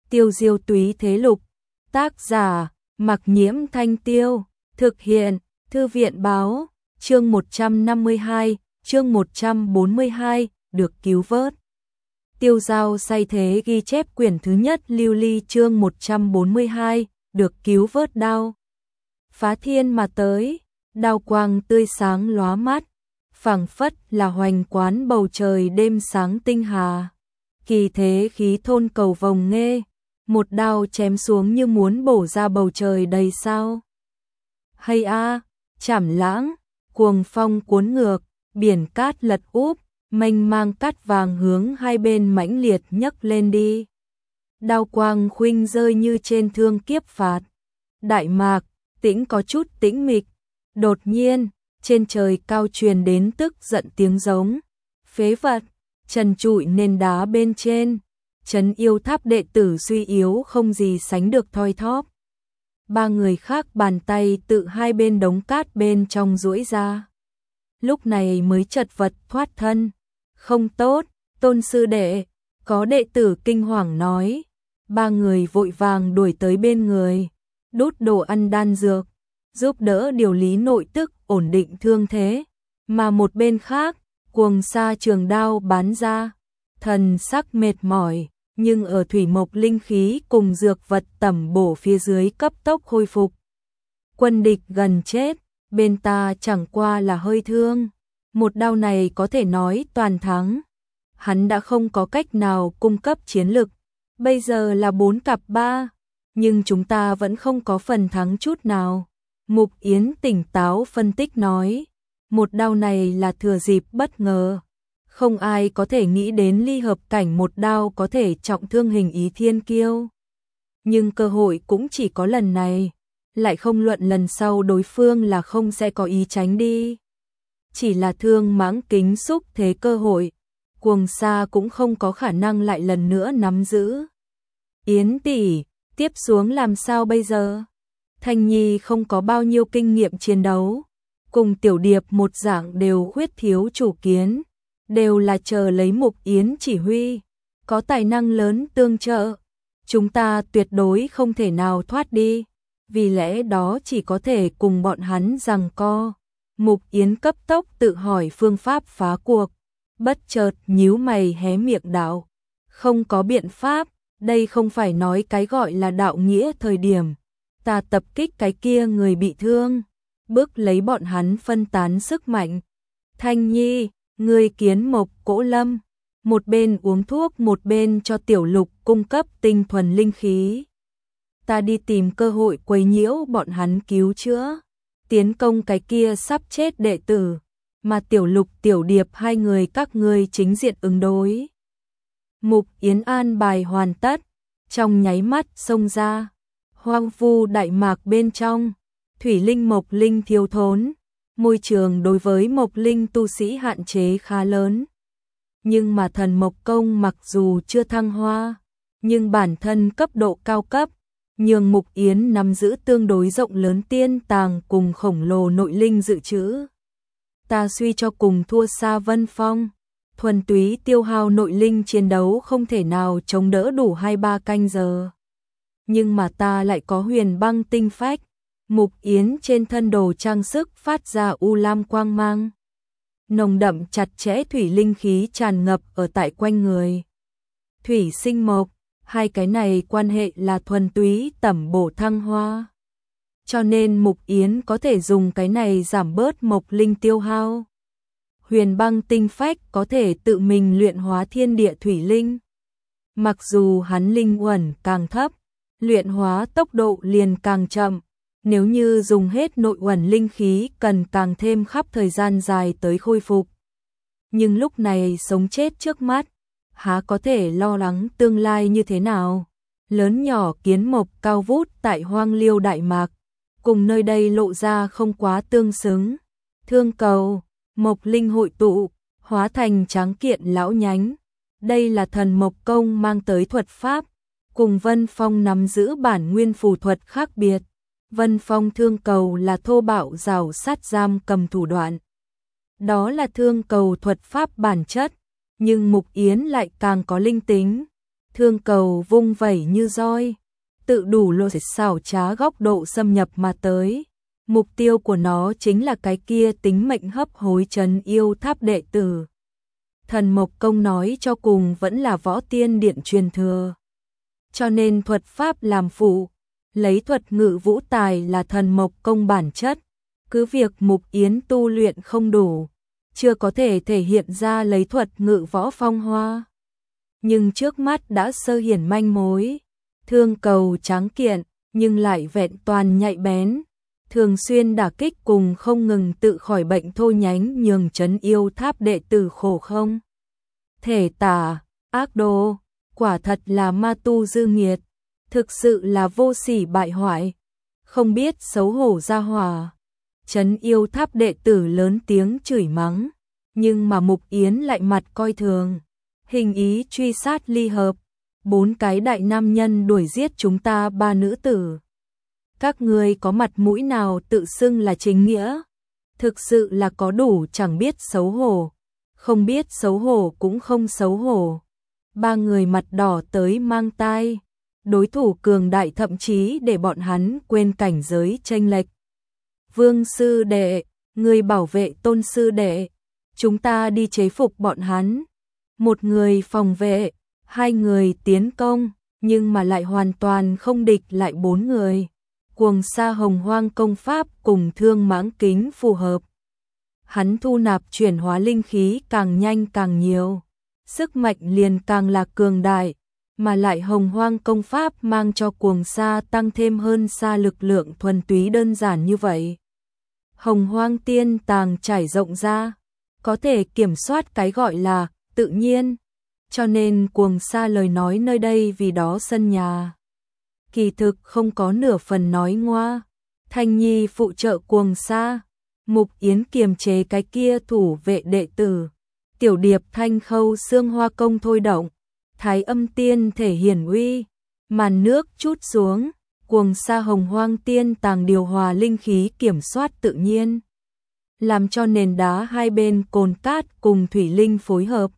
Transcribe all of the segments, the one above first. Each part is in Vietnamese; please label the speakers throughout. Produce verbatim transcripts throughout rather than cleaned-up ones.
Speaker 1: Tiêu diêu túy thế lục. Tác giả, Mặc Nhiễm Thanh Tiêu. Thực hiện, Thư viện báo. Chương một trăm năm mươi hai, chương một trăm bốn mươi hai, được cứu vớt. Tiêu Dao say thế ghi chép quyển thứ nhất lưu ly chương một trăm bốn mươi hai, được cứu vớt đao. Phá thiên mà tới, đao quang tươi sáng lóa mắt, phảng phất là hoành quán bầu trời đêm sáng tinh hà. Kỳ thế khí thôn cầu vồng nghê, một đao chém xuống như muốn bổ ra bầu trời đầy sao. Hay a, chảm lãng, cuồng phong cuốn ngược, biển cát lật úp, mênh mang cát vàng hướng hai bên mãnh liệt nhấc lên đi. Đao quang khuynh rơi như trên thương kiếp phạt. Đại Mạc, tĩnh có chút tĩnh mịch. Đột nhiên, trên trời cao truyền đến tức giận tiếng giống. Phế vật, trần trụi nền đá bên trên. Trấn yêu tháp đệ tử suy yếu không gì sánh được thoi thóp. Ba người khác bàn tay tự hai bên đống cát bên trong duỗi ra. Lúc này mới chật vật thoát thân. Không tốt, Tôn sư đệ, có đệ tử kinh hoàng nói. Ba người vội vàng đuổi tới bên người, đút đồ ăn đan dược, giúp đỡ điều lý nội tức, ổn định thương thế. Mà một bên khác, cuồng sa trường đao bắn ra, thần sắc mệt mỏi, nhưng ở thủy mộc linh khí cùng dược vật tẩm bổ phía dưới cấp tốc khôi phục. Quân địch gần chết, bên ta chẳng qua là hơi thương. Một đao này có thể nói toàn thắng. Hắn đã không có cách nào cung cấp chiến lực. Bây giờ là bốn cặp ba, nhưng chúng ta vẫn không có phần thắng chút nào. Mục Yến tỉnh táo phân tích nói, một đao này là thừa dịp bất ngờ. Không ai có thể nghĩ đến ly hợp cảnh một đao có thể trọng thương hình ý thiên kiêu. Nhưng cơ hội cũng chỉ có lần này, lại không luận lần sau đối phương là không sẽ có ý tránh đi. Chỉ là thương mãng kính xúc thế cơ hội, cuồng sa cũng không có khả năng lại lần nữa nắm giữ. Yến tỷ, tiếp xuống làm sao bây giờ? Thanh Nhi không có bao nhiêu kinh nghiệm chiến đấu, cùng Tiểu Điệp một dạng đều khuyết thiếu chủ kiến, đều là chờ lấy Mục Yến chỉ huy, có tài năng lớn tương trợ. Chúng ta tuyệt đối không thể nào thoát đi, vì lẽ đó chỉ có thể cùng bọn hắn giằng co. Mục Yến cấp tốc tự hỏi phương pháp phá cuộc, bất chợt nhíu mày hé miệng đạo, không có biện pháp, đây không phải nói cái gọi là đạo nghĩa thời điểm. Ta tập kích cái kia người bị thương, bước lấy bọn hắn phân tán sức mạnh. Thanh Nhi, người kiến Mộc Cỗ Lâm, một bên uống thuốc một bên cho Tiểu Lục cung cấp tinh thuần linh khí. Ta đi tìm cơ hội quấy nhiễu bọn hắn cứu chữa, tiến công cái kia sắp chết đệ tử, mà Tiểu Lục Tiểu Điệp hai người các ngươi chính diện ứng đối. Mục Yến an bài hoàn tất, trong nháy mắt xông ra. Hoang vu Đại Mạc bên trong, thủy linh mộc linh thiếu thốn, môi trường đối với mộc linh tu sĩ hạn chế khá lớn. Nhưng mà thần mộc công mặc dù chưa thăng hoa, nhưng bản thân cấp độ cao cấp, nhường Mục Yến nắm giữ tương đối rộng lớn tiên tàng cùng khổng lồ nội linh dự trữ. Ta suy cho cùng thua xa Vân Phong, thuần túy tiêu hao nội linh chiến đấu không thể nào chống đỡ đủ hai ba canh giờ. Nhưng mà ta lại có huyền băng tinh phách. Mục Yến trên thân đồ trang sức phát ra u lam quang mang. Nồng đậm chặt chẽ thủy linh khí tràn ngập ở tại quanh người. Thủy sinh mộc, hai cái này quan hệ là thuần túy tẩm bổ thăng hoa. Cho nên Mục Yến có thể dùng cái này giảm bớt mộc linh tiêu hao. Huyền băng tinh phách có thể tự mình luyện hóa thiên địa thủy linh. Mặc dù hắn linh uẩn càng thấp, luyện hóa tốc độ liền càng chậm, nếu như dùng hết nội uẩn linh khí cần càng thêm khắp thời gian dài tới khôi phục. Nhưng lúc này sống chết trước mắt, há có thể lo lắng tương lai như thế nào? Lớn nhỏ kiến mộc cao vút tại hoang liêu Đại Mạc, cùng nơi đây lộ ra không quá tương xứng. Thương cầu, mộc linh hội tụ, hóa thành tráng kiện lão nhánh. Đây là thần mộc công mang tới thuật pháp, cùng Vân Phong nắm giữ bản nguyên phù thuật khác biệt. Vân Phong thương cầu là thô bạo rào sát giam cầm thủ đoạn. Đó là thương cầu thuật pháp bản chất, nhưng Mục Yến lại càng có linh tính. Thương cầu vung vẩy như roi, tự đủ lộ xảo trá góc độ xâm nhập mà tới. Mục tiêu của nó chính là cái kia tính mệnh hấp hối trấn yêu tháp đệ tử. Thần Mộc Công nói cho cùng vẫn là võ tiên điện truyền thừa. Cho nên thuật pháp làm phụ, lấy thuật ngự vũ tài là Thần Mộc Công bản chất. Cứ việc Mục Yến tu luyện không đủ, chưa có thể thể hiện ra lấy thuật ngự võ phong hoa. Nhưng trước mắt đã sơ hiển manh mối. Thương cầu tráng kiện, nhưng lại vẹn toàn nhạy bén. Thường xuyên đả kích cùng không ngừng tự khỏi bệnh thô nhánh nhường trấn yêu tháp đệ tử khổ không. Thể tả, ác đồ, quả thật là ma tu dư nghiệt, thực sự là vô sỉ bại hoại, không biết xấu hổ ra hỏa. Trấn yêu tháp đệ tử lớn tiếng chửi mắng, nhưng mà Mục Yến lại mặt coi thường. Hình ý truy sát ly hợp, bốn cái đại nam nhân đuổi giết chúng ta ba nữ tử. Các ngươi có mặt mũi nào tự xưng là chính nghĩa? Thực sự là có đủ chẳng biết xấu hổ, không biết xấu hổ cũng không xấu hổ. Ba người mặt đỏ tới mang tai, đối thủ cường đại thậm chí để bọn hắn quên cảnh giới chênh lệch. Vương sư đệ, người bảo vệ Tôn sư đệ, chúng ta đi chế phục bọn hắn. Một người phòng vệ, hai người tiến công, nhưng mà lại hoàn toàn không địch lại bốn người. Cuồng sa hồng hoang công pháp cùng thương mãng kính phù hợp. Hắn thu nạp chuyển hóa linh khí càng nhanh càng nhiều, sức mạnh liền càng là cường đại, mà lại hồng hoang công pháp mang cho cuồng sa tăng thêm hơn xa lực lượng thuần túy đơn giản như vậy. Hồng hoang tiên tàng trải rộng ra, có thể kiểm soát cái gọi là tự nhiên, cho nên cuồng sa lời nói nơi đây vì đó sân nhà. Kỳ thực không có nửa phần nói ngoa. Thanh Nhi phụ trợ cuồng sa, Mục Yến kiềm chế cái kia thủ vệ đệ tử. Tiểu điệp thanh khâu xương hoa công thôi động, thái âm tiên thể hiển uy, màn nước chút xuống, cuồng sa hồng hoang tiên tàng điều hòa linh khí kiểm soát tự nhiên, làm cho nền đá hai bên cồn cát cùng thủy linh phối hợp.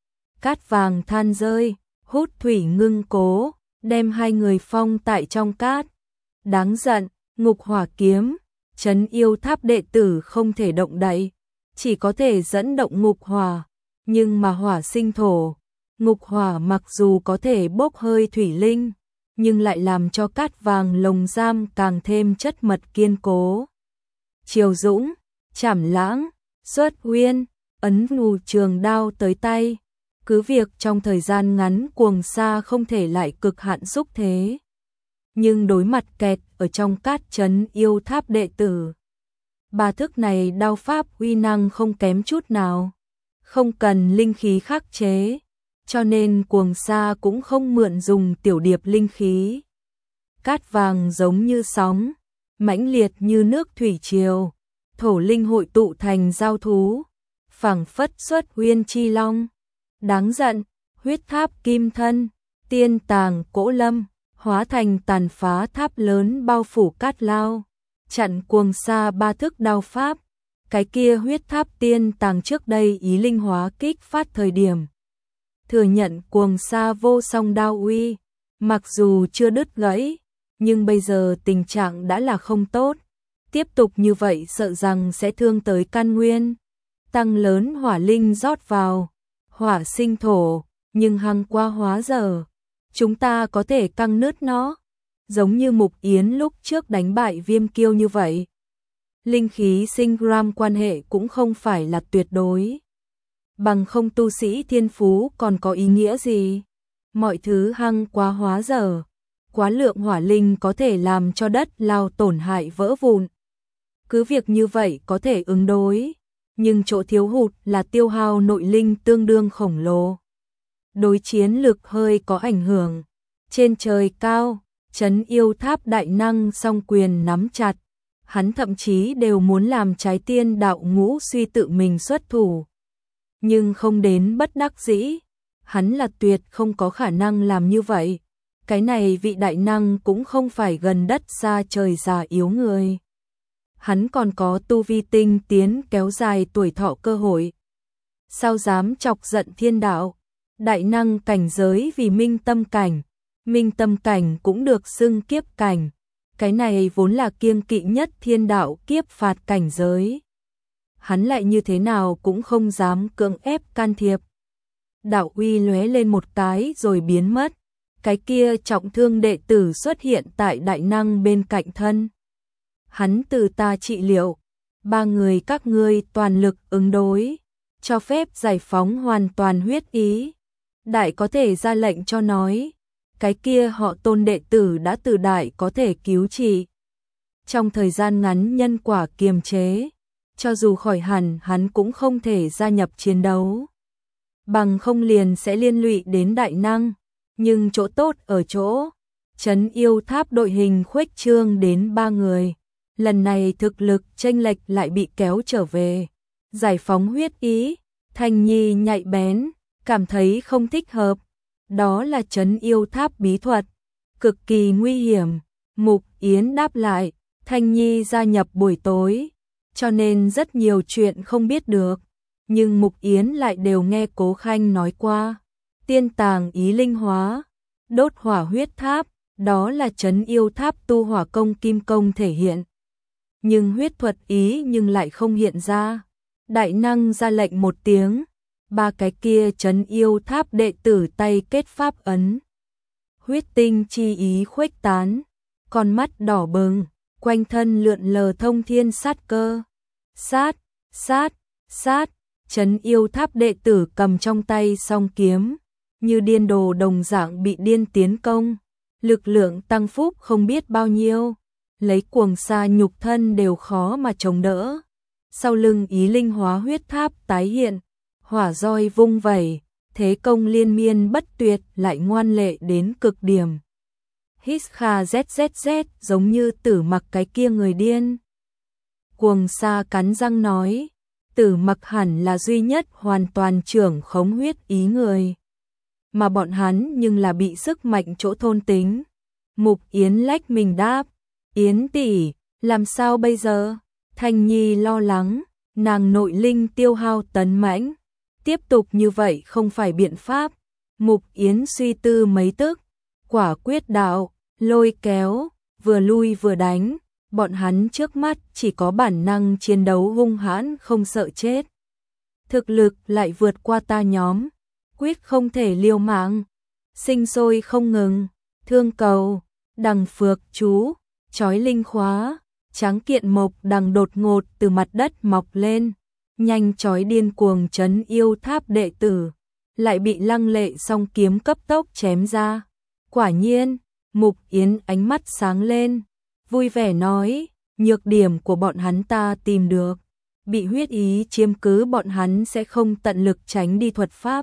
Speaker 1: Cát vàng than rơi, hút thủy ngưng cố, đem hai người phong tại trong cát. Đáng giận, ngục hỏa kiếm, trấn yêu tháp đệ tử không thể động đậy, chỉ có thể dẫn động ngục hỏa, nhưng mà hỏa sinh thổ. Ngục hỏa mặc dù có thể bốc hơi thủy linh, nhưng lại làm cho cát vàng lồng giam càng thêm chất mật kiên cố. Triều Dũng, Trảm Lãng, Xuất Uyên, ấn nù trường đao tới tay. Cứ việc trong thời gian ngắn cuồng sa không thể lại cực hạn xúc thế, nhưng đối mặt kẹt ở trong cát trấn yêu tháp đệ tử, ba thức này đao pháp uy năng không kém chút nào, không cần linh khí khắc chế, cho nên cuồng sa cũng không mượn dùng tiểu điệp linh khí. Cát vàng giống như sóng, mãnh liệt như nước thủy triều, thổ linh hội tụ thành giao thú, phảng phất xuất uyên chi long. Đáng giận, huyết tháp kim thân, tiên tàng cỗ lâm, hóa thành tàn phá tháp lớn bao phủ cát lao, chặn cuồng sa ba thức đao pháp. Cái kia huyết tháp tiên tàng trước đây ý linh hóa kích phát thời điểm, thừa nhận cuồng sa vô song đao uy, mặc dù chưa đứt gãy, nhưng bây giờ tình trạng đã là không tốt. Tiếp tục như vậy sợ rằng sẽ thương tới căn nguyên, tăng lớn hỏa linh rót vào. Hỏa sinh thổ, nhưng hăng qua hóa giờ, chúng ta có thể căng nứt nó, giống như Mục Yến lúc trước đánh bại Viêm Kiêu như vậy. Linh khí sinh gram quan hệ cũng không phải là tuyệt đối, bằng không tu sĩ thiên phú còn có ý nghĩa gì. Mọi thứ hăng quá hóa giờ, quá lượng hỏa linh có thể làm cho đất lao tổn hại vỡ vụn. Cứ việc như vậy có thể ứng đối, nhưng chỗ thiếu hụt là tiêu hao nội linh tương đương khổng lồ. Đối chiến lực hơi có ảnh hưởng. Trên trời cao, trấn yêu tháp đại năng song quyền nắm chặt, hắn thậm chí đều muốn làm trái tiên đạo ngũ suy tự mình xuất thủ. Nhưng không đến bất đắc dĩ, hắn là tuyệt không có khả năng làm như vậy. Cái này vị đại năng cũng không phải gần đất xa trời già yếu người. Hắn còn có tu vi tinh tiến kéo dài tuổi thọ cơ hội. Sao dám chọc giận thiên đạo? Đại năng cảnh giới vì minh tâm cảnh, minh tâm cảnh cũng được xưng kiếp cảnh, cái này vốn là kiêng kỵ nhất thiên đạo kiếp phạt cảnh giới. Hắn lại như thế nào cũng không dám cưỡng ép can thiệp. Đạo uy lóe lên một cái rồi biến mất, cái kia trọng thương đệ tử xuất hiện tại đại năng bên cạnh thân. Hắn từ ta trị liệu, ba người các ngươi toàn lực ứng đối, cho phép giải phóng hoàn toàn huyết ý. Đại có thể ra lệnh cho nói, cái kia họ Tôn đệ tử đã từ đại có thể cứu trị. Trong thời gian ngắn nhân quả kiềm chế, cho dù khỏi hẳn hắn cũng không thể gia nhập chiến đấu. Bằng không liền sẽ liên lụy đến đại năng, nhưng chỗ tốt ở chỗ, trấn yêu tháp đội hình khuếch trương đến ba người. Lần này thực lực chênh lệch lại bị kéo trở về, giải phóng huyết ý, Thanh Nhi nhạy bén, cảm thấy không thích hợp. Đó là trấn yêu tháp bí thuật, cực kỳ nguy hiểm. Mục Yến đáp lại, Thanh Nhi gia nhập buổi tối, cho nên rất nhiều chuyện không biết được. Nhưng Mục Yến lại đều nghe Cố Khanh nói qua. Tiên tàng ý linh hóa, đốt hỏa huyết tháp, đó là trấn yêu tháp tu hỏa công kim công thể hiện. Nhưng huyết thuật ý nhưng lại không hiện ra. Đại năng ra lệnh một tiếng, ba cái kia trấn yêu tháp đệ tử tay kết pháp ấn. Huyết tinh chi ý khuếch tán, con mắt đỏ bừng, quanh thân lượn lờ thông thiên sát cơ. Sát, sát, sát, trấn yêu tháp đệ tử cầm trong tay song kiếm, như điên đồ đồng dạng bị điên tiến công, lực lượng tăng phúc không biết bao nhiêu, lấy cuồng sa nhục thân đều khó mà chống đỡ. Sau lưng ý linh hóa huyết tháp tái hiện, hỏa roi vung vẩy, thế công liên miên bất tuyệt lại ngoan lệ đến cực điểm. Hít kha zzz giống như Tử Mặc cái kia người điên. Cuồng sa cắn răng nói, Tử Mặc hẳn là duy nhất hoàn toàn trưởng khống huyết ý người, mà bọn hắn nhưng là bị sức mạnh chỗ thôn tính. Mục Yến lách mình đáp, Yến tỷ, làm sao bây giờ? Thanh Nhi lo lắng, nàng nội linh tiêu hao tấn mãnh, tiếp tục như vậy không phải biện pháp. Mục Yến suy tư mấy tức, quả quyết đạo, lôi kéo, vừa lui vừa đánh, bọn hắn trước mắt chỉ có bản năng chiến đấu hung hãn không sợ chết. Thực lực lại vượt qua ta nhóm, quyết không thể liều mạng. Sinh sôi không ngừng, thương cầu, đằng phược chú, chói linh khóa, tráng kiện mộc đằng đột ngột từ mặt đất mọc lên, nhanh chói điên cuồng trấn yêu tháp đệ tử, lại bị lăng lệ song kiếm cấp tốc chém ra. Quả nhiên, Mục Yến ánh mắt sáng lên, vui vẻ nói, nhược điểm của bọn hắn ta tìm được, bị huyết ý chiếm cứ bọn hắn sẽ không tận lực tránh đi thuật pháp,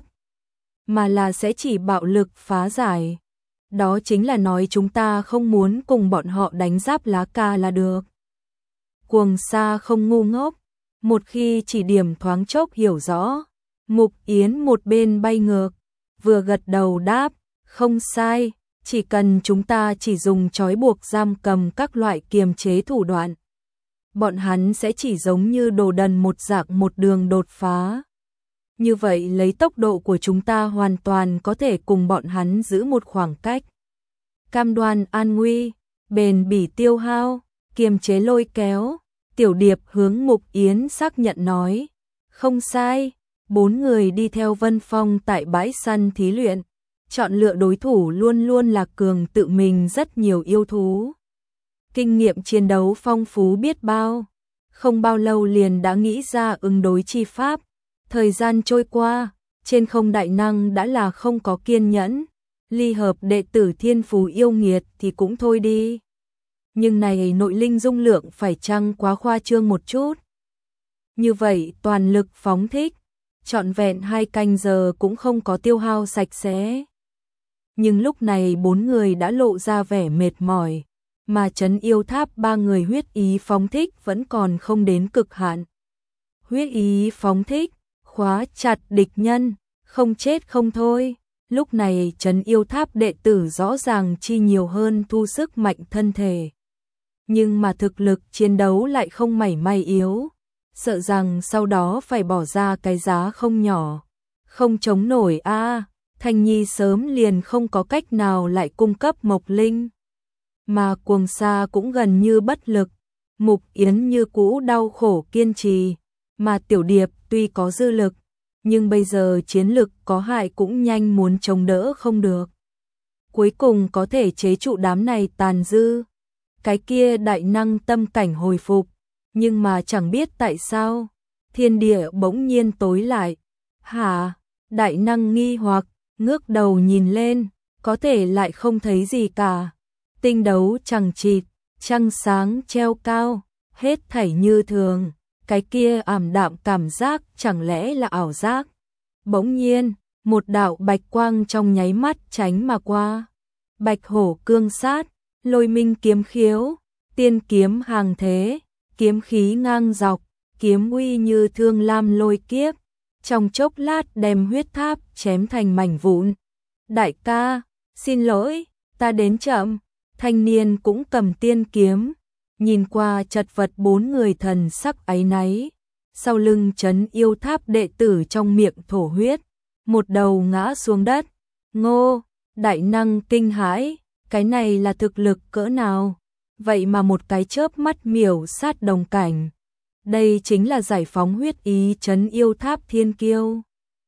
Speaker 1: mà là sẽ chỉ bạo lực phá giải. Đó chính là nói chúng ta không muốn cùng bọn họ đánh giáp lá ca là được. Cuồng sa không ngu ngốc, một khi chỉ điểm thoáng chốc hiểu rõ. Mục Yến một bên bay ngược, vừa gật đầu đáp, không sai, chỉ cần chúng ta chỉ dùng trói buộc giam cầm các loại kiềm chế thủ đoạn, bọn hắn sẽ chỉ giống như đồ đần một dạng một đường đột phá. Như vậy lấy tốc độ của chúng ta hoàn toàn có thể cùng bọn hắn giữ một khoảng cách. Cam đoan an nguy, bền bỉ tiêu hao, kiềm chế lôi kéo. Tiểu Điệp hướng Mục Yến xác nhận nói, không sai. Bốn người đi theo Vân Phong tại bãi săn thí luyện, chọn lựa đối thủ luôn luôn là cường tự mình rất nhiều yêu thú. Kinh nghiệm chiến đấu phong phú biết bao, không bao lâu liền đã nghĩ ra ứng đối chi pháp. Thời gian trôi qua, trên không đại năng đã là không có kiên nhẫn, ly hợp đệ tử thiên phú yêu nghiệt thì cũng thôi đi. Nhưng này nội linh dung lượng phải chăng quá khoa trương một chút. Như vậy toàn lực phóng thích, trọn vẹn hai canh giờ cũng không có tiêu hao sạch sẽ. Nhưng lúc này bốn người đã lộ ra vẻ mệt mỏi, mà trấn yêu tháp ba người huyết ý phóng thích vẫn còn không đến cực hạn. Huyết ý phóng thích, khóa chặt địch nhân, không chết không thôi. Lúc này trấn yêu tháp đệ tử rõ ràng chi nhiều hơn thu sức mạnh thân thể. Nhưng mà thực lực chiến đấu lại không mảy may yếu, sợ rằng sau đó phải bỏ ra cái giá không nhỏ. Không chống nổi a, Thanh Nhi sớm liền không có cách nào lại cung cấp Mộc Linh. Mà Cuồng Sa cũng gần như bất lực, Mục Yến như cũ đau khổ kiên trì, mà Tiểu Điệp tuy có dư lực, nhưng bây giờ chiến lực có hại cũng nhanh muốn chống đỡ không được. Cuối cùng có thể chế trụ đám này tàn dư. Cái kia đại năng tâm cảnh hồi phục, nhưng mà chẳng biết tại sao, thiên địa bỗng nhiên tối lại. Hả? Đại năng nghi hoặc, ngước đầu nhìn lên, có thể lại không thấy gì cả. Tinh đấu chằng chịt, trăng sáng treo cao, hết thảy như thường, cái kia ảm đạm cảm giác chẳng lẽ là ảo giác. Bỗng nhiên, một đạo bạch quang trong nháy mắt tránh mà qua. Bạch hổ cương sát, lôi minh kiếm khiếu, tiên kiếm hàng thế, kiếm khí ngang dọc, kiếm uy như thương lam lôi kiếp, trong chốc lát đem huyết tháp chém thành mảnh vụn. Đại ca, xin lỗi, ta đến chậm. Thanh niên cũng cầm tiên kiếm, nhìn qua chật vật bốn người thần sắc áy náy, sau lưng trấn yêu tháp đệ tử trong miệng thổ huyết, một đầu ngã xuống đất. Ngô, đại năng kinh hãi, cái này là thực lực cỡ nào? Vậy mà một cái chớp mắt miểu sát đồng cảnh. Đây chính là giải phóng huyết ý trấn yêu tháp thiên kiêu.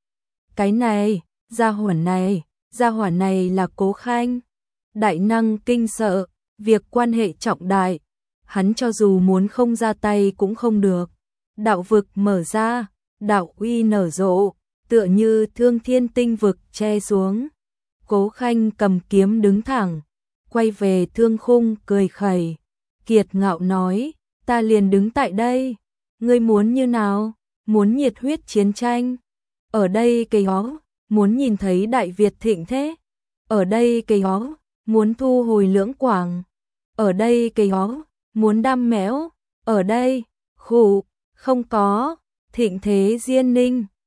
Speaker 1: Cái này, gia hỏa này, gia hỏa này là Cố Khanh. Đại năng kinh sợ, việc quan hệ trọng đại, hắn cho dù muốn không ra tay cũng không được. Đạo vực mở ra, đạo uy nở rộ, tựa như thương thiên tinh vực che xuống. Cố Khanh cầm kiếm đứng thẳng, quay về thương khung cười khẩy. Kiệt ngạo nói, ta liền đứng tại đây, ngươi muốn như nào? Muốn nhiệt huyết chiến tranh? Ở đây cây ó, muốn nhìn thấy Đại Việt thịnh thế? Ở đây cây ó, muốn thu hồi Lưỡng Quảng? Ở đây cây ó, muốn đam mẽo? Ở đây, khụ, không có, thịnh thế Diên Ninh,